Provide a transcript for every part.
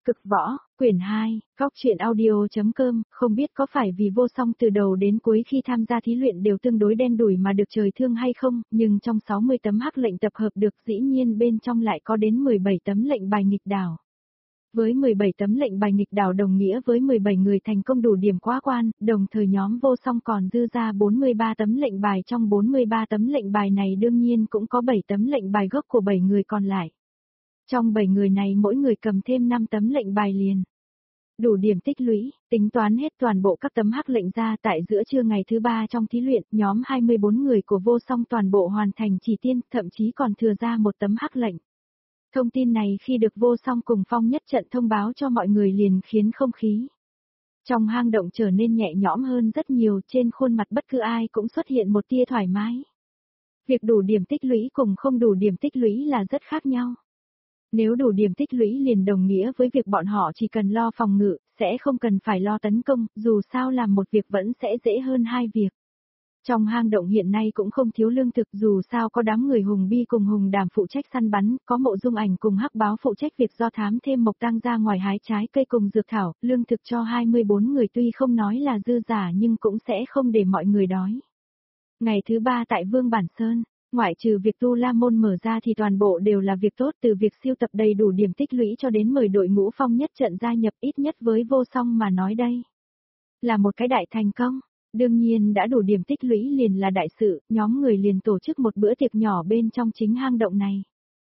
Cực võ, quyển 2, góc truyện audio.com, không biết có phải vì Vô Song từ đầu đến cuối khi tham gia thí luyện đều tương đối đen đủi mà được trời thương hay không, nhưng trong 60 tấm hắc lệnh tập hợp được dĩ nhiên bên trong lại có đến 17 tấm lệnh bài nghịch đảo. Với 17 tấm lệnh bài nghịch đảo đồng nghĩa với 17 người thành công đủ điểm quá quan, đồng thời nhóm Vô Song còn dư ra 43 tấm lệnh bài, trong 43 tấm lệnh bài này đương nhiên cũng có 7 tấm lệnh bài gốc của 7 người còn lại. Trong 7 người này mỗi người cầm thêm 5 tấm lệnh bài liền. Đủ điểm tích lũy, tính toán hết toàn bộ các tấm hắc lệnh ra tại giữa trưa ngày thứ 3 trong thí luyện, nhóm 24 người của Vô Song toàn bộ hoàn thành chỉ tiên, thậm chí còn thừa ra một tấm hắc lệnh. Thông tin này khi được Vô Song cùng Phong Nhất Trận thông báo cho mọi người liền khiến không khí trong hang động trở nên nhẹ nhõm hơn rất nhiều, trên khuôn mặt bất cứ ai cũng xuất hiện một tia thoải mái. Việc đủ điểm tích lũy cùng không đủ điểm tích lũy là rất khác nhau. Nếu đủ điểm tích lũy liền đồng nghĩa với việc bọn họ chỉ cần lo phòng ngự, sẽ không cần phải lo tấn công, dù sao làm một việc vẫn sẽ dễ hơn hai việc. Trong hang động hiện nay cũng không thiếu lương thực, dù sao có đám người Hùng Bi cùng Hùng Đàm phụ trách săn bắn, có Mộ Dung Ảnh cùng Hắc Báo phụ trách việc do thám thêm mộc tăng ra ngoài hái trái cây cùng dược thảo, lương thực cho 24 người tuy không nói là dư giả nhưng cũng sẽ không để mọi người đói. Ngày thứ 3 tại Vương Bản Sơn, ngoại trừ việc Tu La Môn mở ra thì toàn bộ đều là việc tốt, từ việc siêu tập đầy đủ điểm tích lũy cho đến mời đội ngũ Phong Nhất Trận gia nhập, ít nhất với Vô Song mà nói đây là một cái đại thành công. Đương nhiên đã đủ điểm tích lũy liền là đại sự, nhóm người liền tổ chức một bữa tiệc nhỏ bên trong chính hang động này.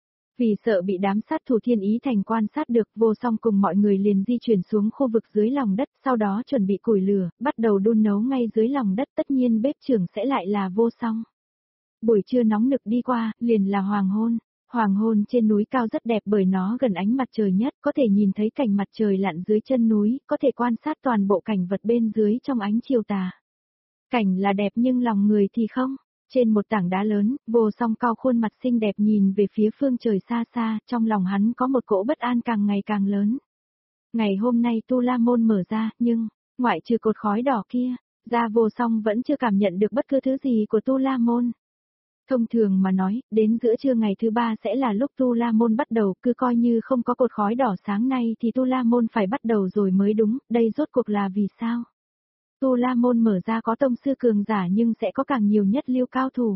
Vì sợ bị đám sát thủ Thiên Ý Thành quan sát được, Vô Song cùng mọi người liền di chuyển xuống khu vực dưới lòng đất, sau đó chuẩn bị củi lửa, bắt đầu đun nấu ngay dưới lòng đất, tất nhiên bếp trưởng sẽ lại là Vô Song. Buổi trưa nóng nực đi qua, liền là hoàng hôn. Hoàng hôn trên núi cao rất đẹp bởi nó gần ánh mặt trời nhất, có thể nhìn thấy cảnh mặt trời lặn dưới chân núi, có thể quan sát toàn bộ cảnh vật bên dưới trong ánh chiều tà. Cảnh là đẹp nhưng lòng người thì không. Trên một tảng đá lớn, Vô Song cao khuôn mặt xinh đẹp nhìn về phía phương trời xa xa, trong lòng hắn có một cỗ bất an càng ngày càng lớn. Ngày hôm nay Tu La Môn mở ra, nhưng, ngoại trừ cột khói đỏ kia, ra Vô Song vẫn chưa cảm nhận được bất cứ thứ gì của Tu La Môn. Thông thường mà nói, đến giữa trưa ngày thứ 3 sẽ là lúc Tu La Môn bắt đầu, cứ coi như không có cột khói đỏ sáng nay thì Tu La Môn phải bắt đầu rồi mới đúng, đây rốt cuộc là vì sao? Tu La Môn mở ra có tông sư cường giả nhưng sẽ có càng nhiều nhất lưu cao thủ.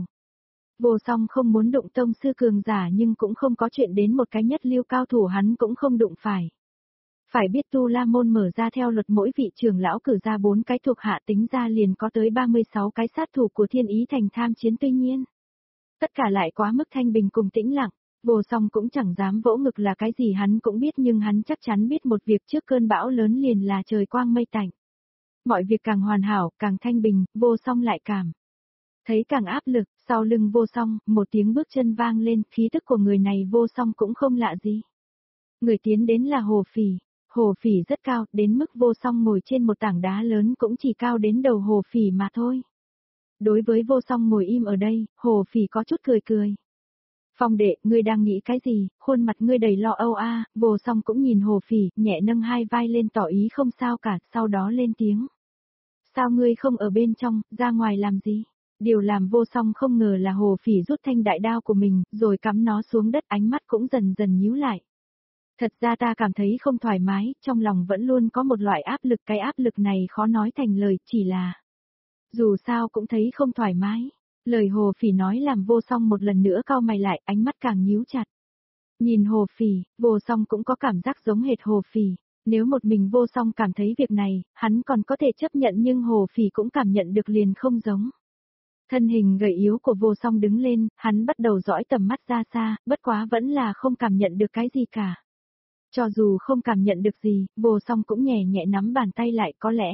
Vô Song không muốn đụng tông sư cường giả nhưng cũng không có chuyện đến một cái nhất lưu cao thủ hắn cũng không đụng phải. Phải biết Tu La Môn mở ra theo luật mỗi vị trưởng lão cử ra 4 cái thuộc hạ, tính ra liền có tới 36 cái sát thủ của Thiên Ý Thành tham chiến, tuy nhiên tất cả lại quá mức thanh bình cùng tĩnh lặng. Vô Song cũng chẳng dám vỗ ngực là cái gì hắn cũng biết, nhưng hắn chắc chắn biết một việc, trước cơn bão lớn liền là trời quang mây tạnh. Mọi việc càng hoàn hảo, càng thanh bình, Vô Song lại cảm thấy càng áp lực. Sau lưng Vô Song, một tiếng bước chân vang lên, khí tức của người này Vô Song cũng không lạ gì. Người tiến đến là Hồ Phỉ. Hồ Phỉ rất cao, đến mức Vô Song ngồi trên một tảng đá lớn cũng chỉ cao đến đầu Hồ Phỉ mà thôi. Đối với Vô Song ngồi im ở đây, Hồ Phỉ có chút cười cười. Phong đệ, ngươi đang nghĩ cái gì, khuôn mặt ngươi đầy lo âu a. Vô Song cũng nhìn Hồ Phỉ, nhẹ nâng hai vai lên tỏ ý không sao cả, sau đó lên tiếng. Sao ngươi không ở bên trong, ra ngoài làm gì? Điều làm Vô Song không ngờ là Hồ Phỉ rút thanh đại đao của mình, rồi cắm nó xuống đất, ánh mắt cũng dần dần nhíu lại. Thật ra ta cảm thấy không thoải mái, trong lòng vẫn luôn có một loại áp lực, cái áp lực này khó nói thành lời, chỉ là dù sao cũng thấy không thoải mái. Lời Hồ Phỉ nói làm Vô Song một lần nữa cau mày lại, ánh mắt càng nhíu chặt. Nhìn Hồ Phỉ, Vô Song cũng có cảm giác giống hệt Hồ Phỉ. Nếu một mình Vô Song cảm thấy việc này, hắn còn có thể chấp nhận, nhưng Hồ Phỉ cũng cảm nhận được liền không giống. Thân hình gầy yếu của Vô Song đứng lên, hắn bắt đầu dõi tầm mắt ra xa, bất quá vẫn là không cảm nhận được cái gì cả. Cho dù không cảm nhận được gì, Vô Song cũng nhẹ nhẹ nắm bàn tay lại, có lẽ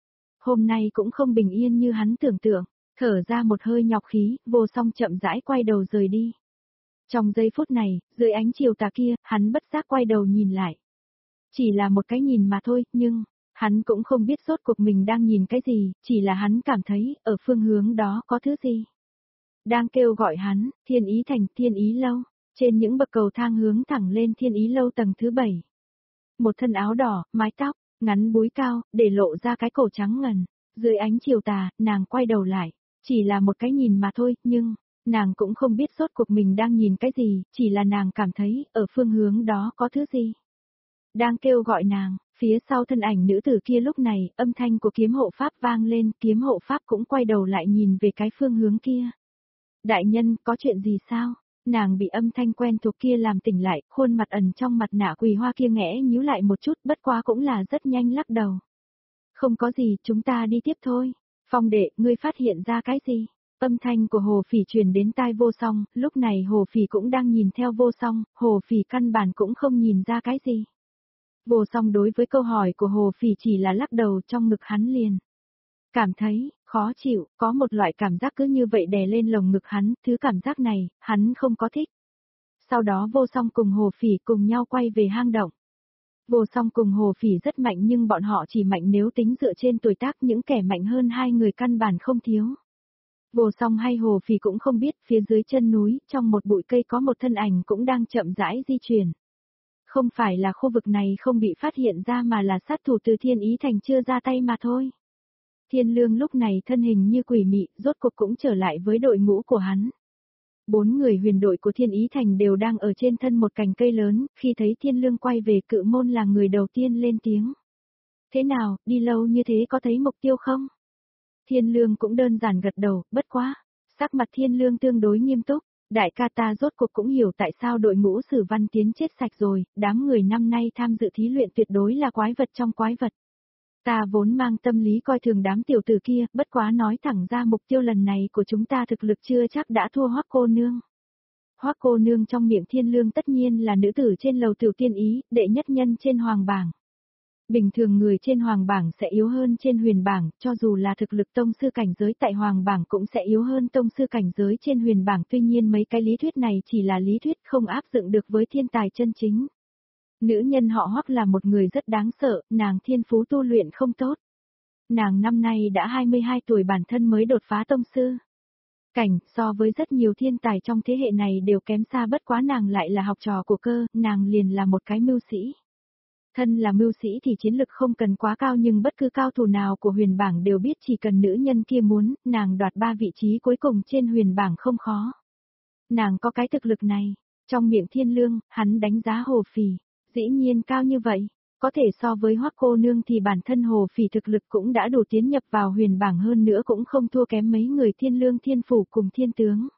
hôm nay cũng không bình yên như hắn tưởng tượng. Thở ra một hơi nhọc khí, Vô Song chậm rãi quay đầu rời đi. Trong giây phút này, dưới ánh chiều tà kia, hắn bất giác quay đầu nhìn lại. Chỉ là một cái nhìn mà thôi, nhưng hắn cũng không biết rốt cuộc mình đang nhìn cái gì, chỉ là hắn cảm thấy, ở phương hướng đó có thứ gì đang kêu gọi hắn. Thiên Ý Thành, Thiên Ý Lâu. Trên những bậc cầu thang hướng thẳng lên Thiên Ý Lâu tầng thứ 7. Một thân áo đỏ, mái tóc ngắn búi cao, để lộ ra cái cổ trắng ngần. Dưới ánh chiều tà, nàng quay đầu lại. Chỉ là một cái nhìn mà thôi, nhưng nàng cũng không biết rốt cuộc mình đang nhìn cái gì, chỉ là nàng cảm thấy, ở phương hướng đó có thứ gì đang kêu gọi nàng, phía sau thân ảnh nữ tử kia lúc này, âm thanh của kiếm hộ pháp vang lên, kiếm hộ pháp cũng quay đầu lại nhìn về cái phương hướng kia. Đại nhân, có chuyện gì sao? Nàng bị âm thanh quen thuộc kia làm tỉnh lại, khuôn mặt ẩn trong mặt nạ quỳ hoa kia ngẽ nhíu lại một chút, bất quá cũng là rất nhanh lắc đầu. Không có gì, chúng ta đi tiếp thôi. Phong đệ, ngươi phát hiện ra cái gì? Âm thanh của Hồ Phỉ truyền đến tai Vô Song, lúc này Hồ Phỉ cũng đang nhìn theo Vô Song, Hồ Phỉ căn bản cũng không nhìn ra cái gì. Vô Song đối với câu hỏi của Hồ Phỉ chỉ là lắc đầu, trong ngực hắn liền. Cảm thấy, khó chịu, có một loại cảm giác cứ như vậy đè lên lồng ngực hắn, thứ cảm giác này, hắn không có thích. Sau đó Vô Song cùng Hồ Phỉ cùng nhau quay về hang động. Vô Song cùng Hồ Phỉ rất mạnh nhưng bọn họ chỉ mạnh nếu tính dựa trên tuổi tác, những kẻ mạnh hơn hai người căn bản không thiếu. Vô Song hay Hồ Phỉ cũng không biết, phía dưới chân núi, trong một bụi cây có một thân ảnh cũng đang chậm rãi di chuyển. Không phải là khu vực này không bị phát hiện ra mà là sát thủ từ Thiên Ý Thành chưa ra tay mà thôi. Thiên Lương lúc này thân hình như quỷ mị, rốt cuộc cũng trở lại với đội ngũ của hắn. 4 người huyền đội của Thiên Ý Thành đều đang ở trên thân một cành cây lớn, khi thấy Thiên Lương quay về Cự Môn là người đầu tiên lên tiếng. Thế nào, đi lâu như thế có thấy mục tiêu không? Thiên Lương cũng đơn giản gật đầu, bất quá. Sắc mặt Thiên Lương tương đối nghiêm túc, đại ca ta rốt cuộc cũng hiểu tại sao đội ngũ Sử Văn Tiến chết sạch rồi, đám người năm nay tham dự thí luyện tuyệt đối là quái vật trong quái vật. Ta vốn mang tâm lý coi thường đám tiểu tử kia, bất quá nói thẳng ra mục tiêu lần này của chúng ta thực lực chưa chắc đã thua Hoắc cô nương. Hoắc cô nương trong miệng Thiên Lương tất nhiên là nữ tử trên lầu Tiểu Tiên Ý, đệ nhất nhân trên hoàng bảng. Bình thường người trên hoàng bảng sẽ yếu hơn trên huyền bảng, cho dù là thực lực tông sư cảnh giới tại hoàng bảng cũng sẽ yếu hơn tông sư cảnh giới trên huyền bảng, tuy nhiên mấy cái lý thuyết này chỉ là lý thuyết không áp dụng được với thiên tài chân chính. Nữ nhân họ Hoắc là một người rất đáng sợ, nàng thiên phú tu luyện không tốt. Nàng năm nay đã 22 tuổi, bản thân mới đột phá tông sư. Cảnh, so với rất nhiều thiên tài trong thế hệ này đều kém xa, bất quá nàng lại là học trò của Cơ, nàng liền là một cái mưu sĩ. Thân là mưu sĩ thì chiến lực không cần quá cao, nhưng bất cứ cao thủ nào của huyền bảng đều biết chỉ cần nữ nhân kia muốn, nàng đoạt 3 vị trí cuối cùng trên huyền bảng không khó. Nàng có cái thực lực này, trong miệng Thiên Lương, hắn đánh giá Hồ Phỉ, dĩ nhiên cao như vậy, có thể so với Hoắc cô nương thì bản thân Hồ Phỉ thực lực cũng đã đủ tiến nhập vào huyền bảng, hơn nữa cũng không thua kém mấy người Thiên Lương, Thiên Phủ cùng Thiên Tướng.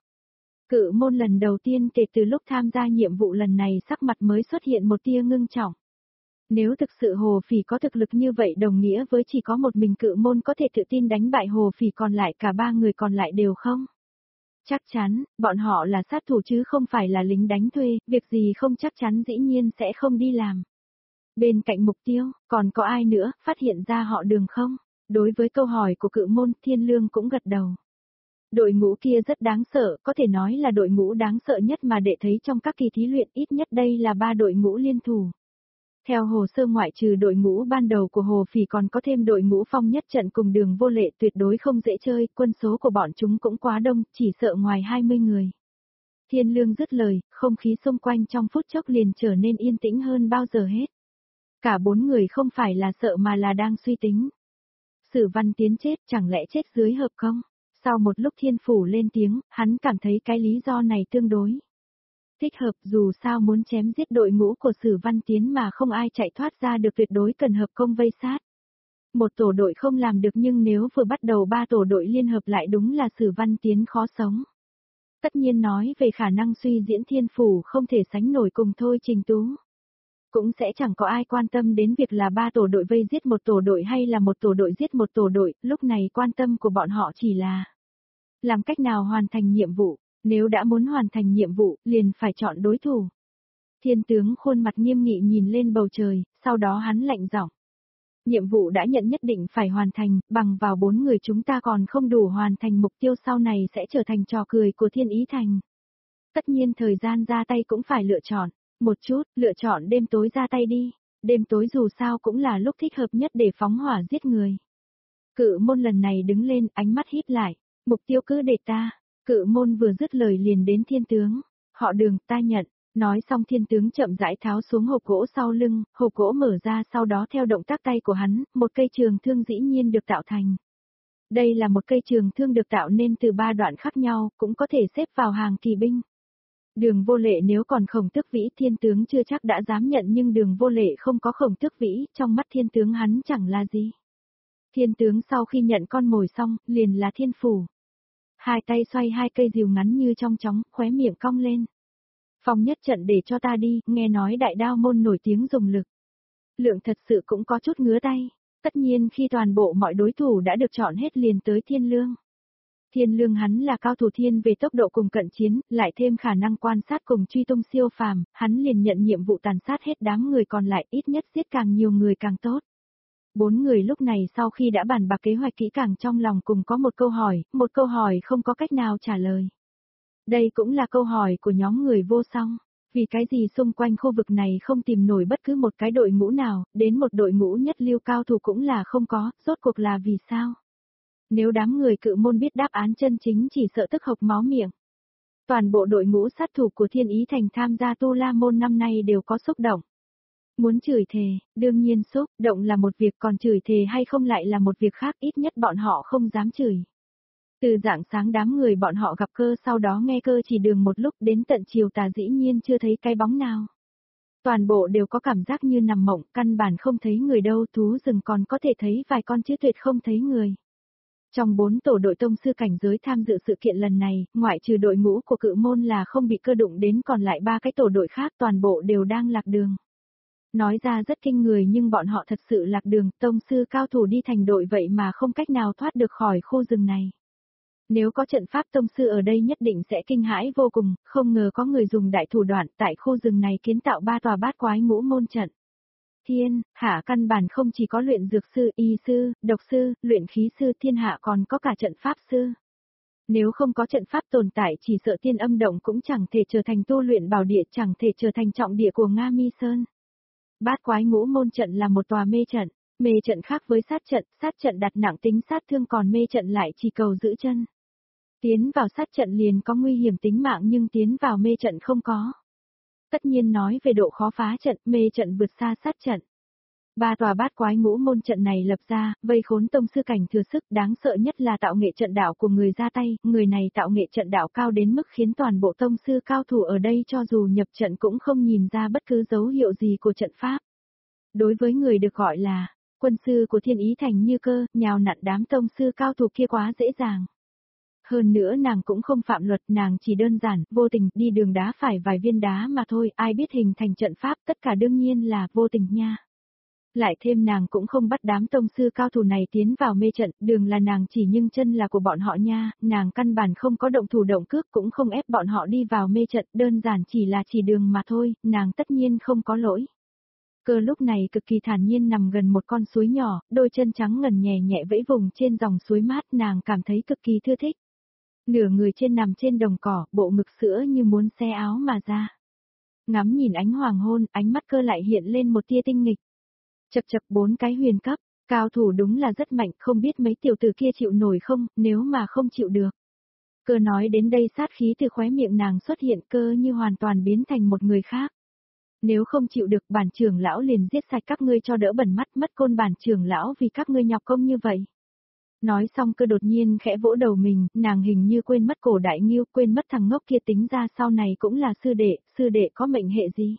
Cự Môn lần đầu tiên kể từ lúc tham gia nhiệm vụ lần này sắc mặt mới xuất hiện một tia ngưng trọng. Nếu thực sự Hồ Phỉ có thực lực như vậy đồng nghĩa với chỉ có một mình Cự Môn có thể tự tin đánh bại Hồ Phỉ, còn lại cả 3 người còn lại đều không. Chắc chắn, bọn họ là sát thủ chứ không phải là lính đánh thuê, việc gì không chắc chắn dĩ nhiên sẽ không đi làm. Bên cạnh mục tiêu, còn có ai nữa, phát hiện ra họ Đường không? Đối với câu hỏi của Cự Môn, Thiên Lương cũng gật đầu. Đội ngũ kia rất đáng sợ, có thể nói là đội ngũ đáng sợ nhất mà đệ thấy trong các kỳ thí luyện, ít nhất đây là 3 đội ngũ liên thủ. Theo hồ sơ ngoại trừ đội ngũ ban đầu của Hồ Phỉ còn có thêm đội ngũ Phong Nhất Trận cùng Đường Vô Lệ, tuyệt đối không dễ chơi, quân số của bọn chúng cũng quá đông, chỉ sợ ngoài 20 người. Thiên Lương dứt lời, không khí xung quanh trong phút chốc liền trở nên yên tĩnh hơn bao giờ hết. Cả 4 người không phải là sợ mà là đang suy tính. Sử Văn Tiến chết, chẳng lẽ chết dưới hợp công? Sau một lúc Thiên Phủ lên tiếng, hắn cảm thấy cái lý do này tương đối thích hợp, dù sao muốn chém giết đội ngũ của Sử Văn Tiến mà không ai chạy thoát ra được tuyệt đối cần hợp công vây sát. Một tổ đội không làm được, nhưng nếu vừa bắt đầu 3 tổ đội liên hợp lại đúng là Sử Văn Tiến khó sống. Tất nhiên nói về khả năng suy diễn Thiên Phủ không thể sánh nổi cùng Thôi Trình Tú. Cũng sẽ chẳng có ai quan tâm đến việc là 3 tổ đội vây giết một tổ đội hay là một tổ đội giết một tổ đội, lúc này quan tâm của bọn họ chỉ là làm cách nào hoàn thành nhiệm vụ. Nếu đã muốn hoàn thành nhiệm vụ, liền phải chọn đối thủ. Thiên Tướng khuôn mặt nghiêm nghị nhìn lên bầu trời, sau đó hắn lạnh giọng. Nhiệm vụ đã nhận nhất định phải hoàn thành, bằng vào 4 người chúng ta còn không đủ hoàn thành mục tiêu, sau này sẽ trở thành trò cười của Thiên Ý Thành. Tất nhiên thời gian ra tay cũng phải lựa chọn. Một chút, lựa chọn đêm tối ra tay đi. Đêm tối dù sao cũng là lúc thích hợp nhất để phóng hỏa giết người. Cự Môn lần này đứng lên, ánh mắt híp lại. Mục tiêu cứ để ta. Cự Môn vừa dứt lời liền đến Thiên Tướng. Họ Đường, ta nhận. Nói xong Thiên Tướng chậm rãi tháo xuống hộp gỗ sau lưng, hộp gỗ mở ra, sau đó theo động tác tay của hắn, một cây trường thương dĩ nhiên được tạo thành. Đây là một cây trường thương được tạo nên từ 3 đoạn khác nhau, cũng có thể xếp vào hàng kỳ binh. Đường Vô Lệ nếu còn Khổng Tước Vĩ thiên tướng chưa chắc đã dám nhận, nhưng Đường Vô Lệ không có Khổng Tước Vĩ, trong mắt thiên tướng hắn chẳng là gì. Thiên tướng sau khi nhận con mồi xong, liền là thiên phủ. Hai tay xoay hai cây rìu ngắn như trong chóng, khóe miệng cong lên. Phong nhất trận để cho ta đi, nghe nói đại đao môn nổi tiếng dùng lực. Lượng thật sự cũng có chút ngứa tay. Tất nhiên khi toàn bộ mọi đối thủ đã được chọn hết liền tới Thiên Lương. Thiên Lương hắn là cao thủ thiên về tốc độ cùng cận chiến, lại thêm khả năng quan sát cùng truy tung siêu phàm, hắn liền nhận nhiệm vụ tàn sát hết đám người còn lại, ít nhất giết càng nhiều người càng tốt. 4 người lúc này sau khi đã bàn bạc kế hoạch kỹ càng trong lòng cùng có một câu hỏi không có cách nào trả lời. Đây cũng là câu hỏi của nhóm người vô song. Vì cái gì xung quanh khu vực này không tìm nổi bất cứ một cái đội ngũ nào, đến một đội ngũ nhất lưu cao thủ cũng là không có, rốt cuộc là vì sao? Nếu đám người Cự Môn biết đáp án chân chính chỉ sợ tức hộc máu miệng. Toàn bộ đội ngũ sát thủ của Thiên Ý Thành tham gia Tu La Môn năm nay đều có xúc động. Muốn chửi thề, đương nhiên xúc động là một việc, còn chửi thề hay không lại là một việc khác, ít nhất bọn họ không dám chửi. Từ rạng sáng đám người bọn họ gặp Cơ, sau đó nghe Cơ chỉ đường một lúc, đến tận chiều tà dĩ nhiên chưa thấy cái bóng nào. Toàn bộ đều có cảm giác như nằm mộng, căn bản không thấy người đâu, thú rừng còn có thể thấy vài con chứ tuyệt không thấy người. Trong 4 tổ đội tông sư cảnh giới tham dự sự kiện lần này, ngoại trừ đội ngũ của Cự Môn là không bị Cơ đụng đến, còn lại 3 cái tổ đội khác toàn bộ đều đang lạc đường. Nói ra rất kinh người nhưng bọn họ thật sự lạc đường, tông sư cao thủ đi thành đội vậy mà không cách nào thoát được khỏi khu rừng này. Nếu có trận pháp tông sư ở đây nhất định sẽ kinh hãi vô cùng, không ngờ có người dùng đại thủ đoạn tại khu rừng này kiến tạo 3 tòa bát quái ngũ môn trận. Thiên, hạ căn bản không chỉ có luyện dược sư, y sư, độc sư, luyện khí sư, thiên hạ còn có cả trận pháp sư. Nếu không có trận pháp tồn tại chỉ sợ Tiên Âm Động cũng chẳng thể trở thành tu luyện bảo địa, chẳng thể trở thành trọng địa của Nga Mi Sơn. Bát quái ngũ môn trận là một tòa mê trận khác với sát trận đặt nặng tính sát thương còn mê trận lại chỉ cầu giữ chân. Tiến vào sát trận liền có nguy hiểm tính mạng nhưng tiến vào mê trận không có. Tất nhiên nói về độ khó phá trận, mê trận vượt xa sát trận. 3 tòa bát quái ngũ môn trận này lập ra, vây khốn tông sư cảnh thừa sức, đáng sợ nhất là tạo nghệ trận đạo của người ra tay, người này tạo nghệ trận đạo cao đến mức khiến toàn bộ tông sư cao thủ ở đây cho dù nhập trận cũng không nhìn ra bất cứ dấu hiệu gì của trận pháp. Đối với người được gọi là quân sư của Thiên Ý Thành như Cơ, nhào nặn đám tông sư cao thủ kia quá dễ dàng. Hơn nữa nàng cũng không phạm luật, nàng chỉ đơn giản, vô tình, đi đường đá phải vài viên đá mà thôi, ai biết hình thành trận pháp, tất cả đương nhiên là vô tình nha. Lại thêm nàng cũng không bắt đám tông sư cao thủ này tiến vào mê trận, đường là nàng chỉ nhưng chân là của bọn họ nha, nàng căn bản không có động thủ động cước cũng không ép bọn họ đi vào mê trận, đơn giản chỉ là chỉ đường mà thôi, nàng tất nhiên không có lỗi. Cơ lúc này cực kỳ thản nhiên nằm gần một con suối nhỏ, đôi chân trắng ngần nhẹ nhẹ vẫy vùng trên dòng suối mát, nàng cảm thấy cực kỳ thư thích. Nửa người trên nằm trên đồng cỏ, bộ ngực sữa như muốn xé áo mà ra. Ngắm nhìn ánh hoàng hôn, ánh mắt Cơ lại hiện lên một tia tinh nghịch. Chập chập 4 cái huyền cấp, cao thủ đúng là rất mạnh, không biết mấy tiểu tử kia chịu nổi không, nếu mà không chịu được. Cơ nói đến đây sát khí từ khóe miệng nàng xuất hiện, Cơ như hoàn toàn biến thành một người khác. Nếu không chịu được bản trưởng lão liền giết sạch các ngươi cho đỡ bẩn mắt, mất côn bản trưởng lão vì các ngươi nhọc công như vậy. Nói xong Cơ đột nhiên khẽ vỗ đầu mình, nàng hình như quên mất Cổ Đại Ngưu, quên mất thằng ngốc kia, tính ra sau này cũng là sư đệ có mệnh hệ gì.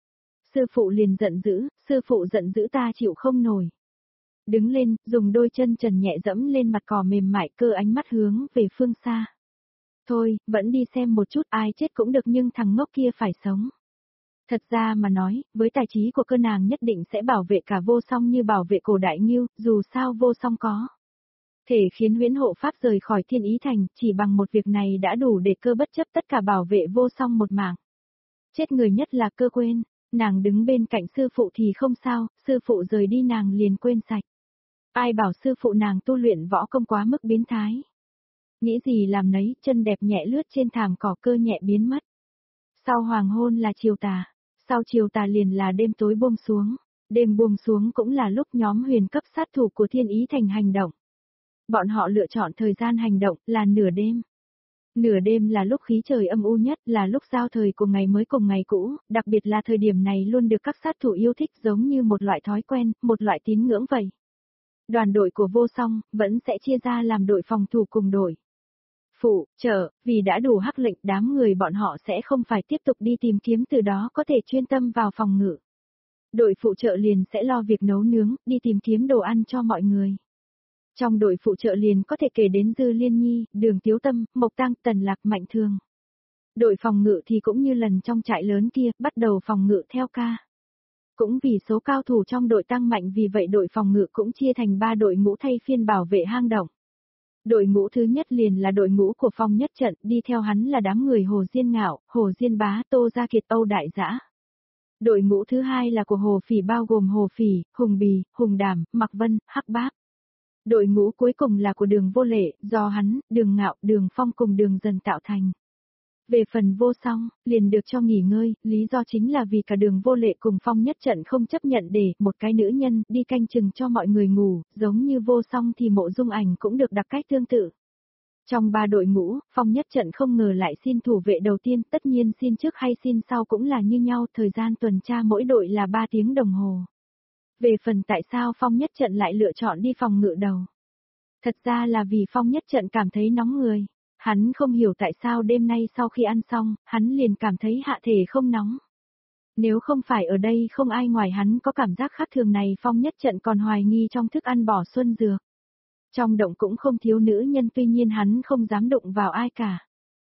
Sư phụ liền giận dữ, sư phụ giận dữ ta chịu không nổi. Đứng lên, dùng đôi chân trần nhẹ dẫm lên mặt cỏ mềm mại, Cơ ánh mắt hướng về phương xa. Thôi, vẫn đi xem một chút, ai chết cũng được nhưng thằng ngốc kia phải sống. Thật ra mà nói, với tài trí của Cơ nàng nhất định sẽ bảo vệ cả Vô Song như bảo vệ Cổ Đại Ngưu, dù sao Vô Song có thể khiến huyễn hộ pháp rời khỏi Thiên Ý Thành, chỉ bằng một việc này đã đủ để Cơ bất chấp tất cả bảo vệ Vô Song một mạng. Chết người nhất là Cơ quên, nàng đứng bên cạnh sư phụ thì không sao, sư phụ rời đi nàng liền quên sạch. Ai bảo sư phụ nàng tu luyện võ công quá mức biến thái. Nghĩ gì làm nấy, chân đẹp nhẹ lướt trên thảm cỏ, Cơ nhẹ biến mất. Sau hoàng hôn là chiều tà, sau chiều tà liền là đêm tối buông xuống. Đêm buông xuống cũng là lúc nhóm huyền cấp sát thủ của Thiên Ý Thành hành động. Bọn họ lựa chọn thời gian hành động là nửa đêm. Nửa đêm là lúc khí trời âm u nhất, là lúc giao thời của ngày mới cùng ngày cũ, đặc biệt là thời điểm này luôn được các sát thủ yêu thích giống như một loại thói quen, một loại tín ngưỡng vậy. Đoàn đội của Vô Song vẫn sẽ chia ra làm đội phòng thủ cùng đội phụ, trợ, vì đã đủ hắc lệnh đám người bọn họ sẽ không phải tiếp tục đi tìm kiếm, từ đó có thể chuyên tâm vào phòng ngự. Đội phụ trợ liền sẽ lo việc nấu nướng, đi tìm kiếm đồ ăn cho mọi người. Trong đội phụ trợ liền có thể kể đến Dư Liên Nhi, Đường Tiếu Tâm, Mộc Tăng, Tần Lạc, Mạnh Thường. Đội phòng ngự thì cũng như lần trong trại lớn kia, bắt đầu phòng ngự theo ca. Cũng vì số cao thủ trong đội tăng mạnh, vì vậy đội phòng ngự cũng chia thành 3 đội ngũ thay phiên bảo vệ hang động. Đội ngũ thứ nhất liền là đội ngũ của Phong Nhất Trận, đi theo hắn là đám người Hồ Diên Ngạo, Hồ Diên Bá, Tô Gia Kiệt, Âu Đại Dã. Đội ngũ thứ hai là của Hồ Phỉ, bao gồm Hồ Phỉ, Hùng Bì, Hùng Đàm, Mạc Vân, Hắc Bác. Đội ngũ cuối cùng là của Đường Vô Lệ, do hắn, Đường Ngạo, Đường Phong cùng Đường Dần tạo thành. Về phần Vô Song, liền được cho nghỉ ngơi, lý do chính là vì cả Đường Vô Lệ cùng Phong Nhất Trận không chấp nhận để một cái nữ nhân đi canh chừng cho mọi người ngủ, giống như Vô Song thì Mộ Dung Ảnh cũng được đặt cách tương tự. Trong 3 đội ngũ, Phong Nhất Trận không ngờ lại xin thủ vệ đầu tiên, tất nhiên xin trước hay xin sau cũng là như nhau, thời gian tuần tra mỗi đội là 3 tiếng đồng hồ. Về phần tại sao Phong Nhất Trận lại lựa chọn đi phòng ngự đầu? Thật ra là vì Phong Nhất Trận cảm thấy nóng người. Hắn không hiểu tại sao đêm nay sau khi ăn xong, hắn liền cảm thấy hạ thể không nóng. Nếu không phải ở đây không ai ngoài hắn có cảm giác khác thường này, Phong Nhất Trận còn hoài nghi trong thức ăn bỏ xuân dược. Trong động cũng không thiếu nữ nhân, tuy nhiên hắn không dám đụng vào ai cả.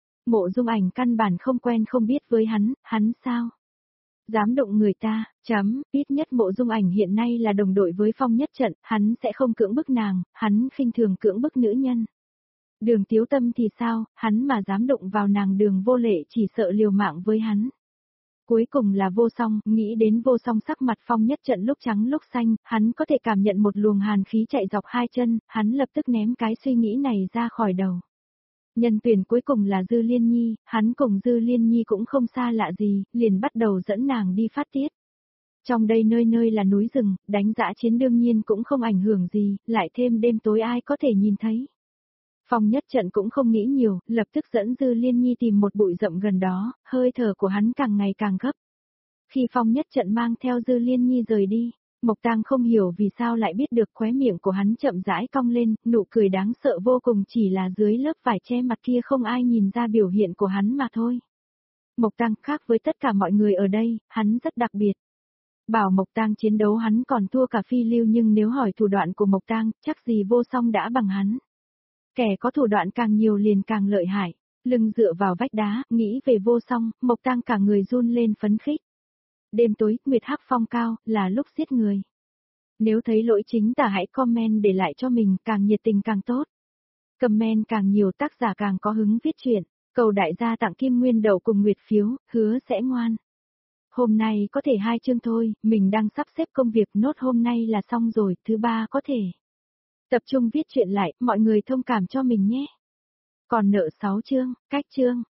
Mộ Dung Ảnh căn bản không quen không biết với hắn sao? Dám đụng người ta, ít nhất Mộ Dung Ảnh hiện nay là đồng đội với Phong Nhất Trận, hắn sẽ không cưỡng bức nàng, hắn khinh thường cưỡng bức nữ nhân. Đường Tiếu Tâm thì sao, hắn mà dám đụng vào nàng Đường Vô Lệ chỉ sợ liều mạng với hắn. Cuối cùng là Vô Song, nghĩ đến Vô Song sắc mặt Phong Nhất Trận lúc trắng lúc xanh, hắn có thể cảm nhận một luồng hàn khí chạy dọc hai chân, hắn lập tức ném cái suy nghĩ này ra khỏi đầu. Nhân tuyển cuối cùng là Dư Liên Nhi, hắn cùng Dư Liên Nhi cũng không xa lạ gì, liền bắt đầu dẫn nàng đi phát tiết. Trong đây nơi nơi là núi rừng, đánh dã chiến đương nhiên cũng không ảnh hưởng gì, lại thêm đêm tối ai có thể nhìn thấy. Phong Nhất Trận cũng không nghĩ nhiều, lập tức dẫn Dư Liên Nhi tìm một bụi rậm gần đó, hơi thở của hắn càng ngày càng gấp. Khi Phong Nhất Trận mang theo Dư Liên Nhi rời đi, Mộc Tang không hiểu vì sao lại biết được, khóe miệng của hắn chậm rãi cong lên, nụ cười đáng sợ vô cùng, chỉ là dưới lớp vải che mặt kia không ai nhìn ra biểu hiện của hắn mà thôi. Mộc Tang khác với tất cả mọi người ở đây, hắn rất đặc biệt. Bảo Mộc Tang chiến đấu hắn còn thua cả Phi Lưu, nhưng nếu hỏi thủ đoạn của Mộc Tang, chắc gì Vô Song đã bằng hắn. Kẻ có thủ đoạn càng nhiều liền càng lợi hại. Lưng dựa vào vách đá, nghĩ về Vô Song, Mộc Tang cả người run lên phấn khích. Đêm tối, nguyệt hắc phong cao, là lúc giết người. Nếu thấy lỗi chính tả hãy comment để lại cho mình, càng nhiệt tình càng tốt. Comment càng nhiều tác giả càng có hứng viết chuyện. Cầu đại gia tặng kim nguyên đậu cùng nguyệt phiếu, hứa sẽ ngoan. Hôm nay có thể 2 chương thôi, mình đang sắp xếp công việc, nốt hôm nay là xong rồi, thứ 3 có thể. Tập trung viết chuyện lại, mọi người thông cảm cho mình nhé. Còn nợ 6 chương, cách chương.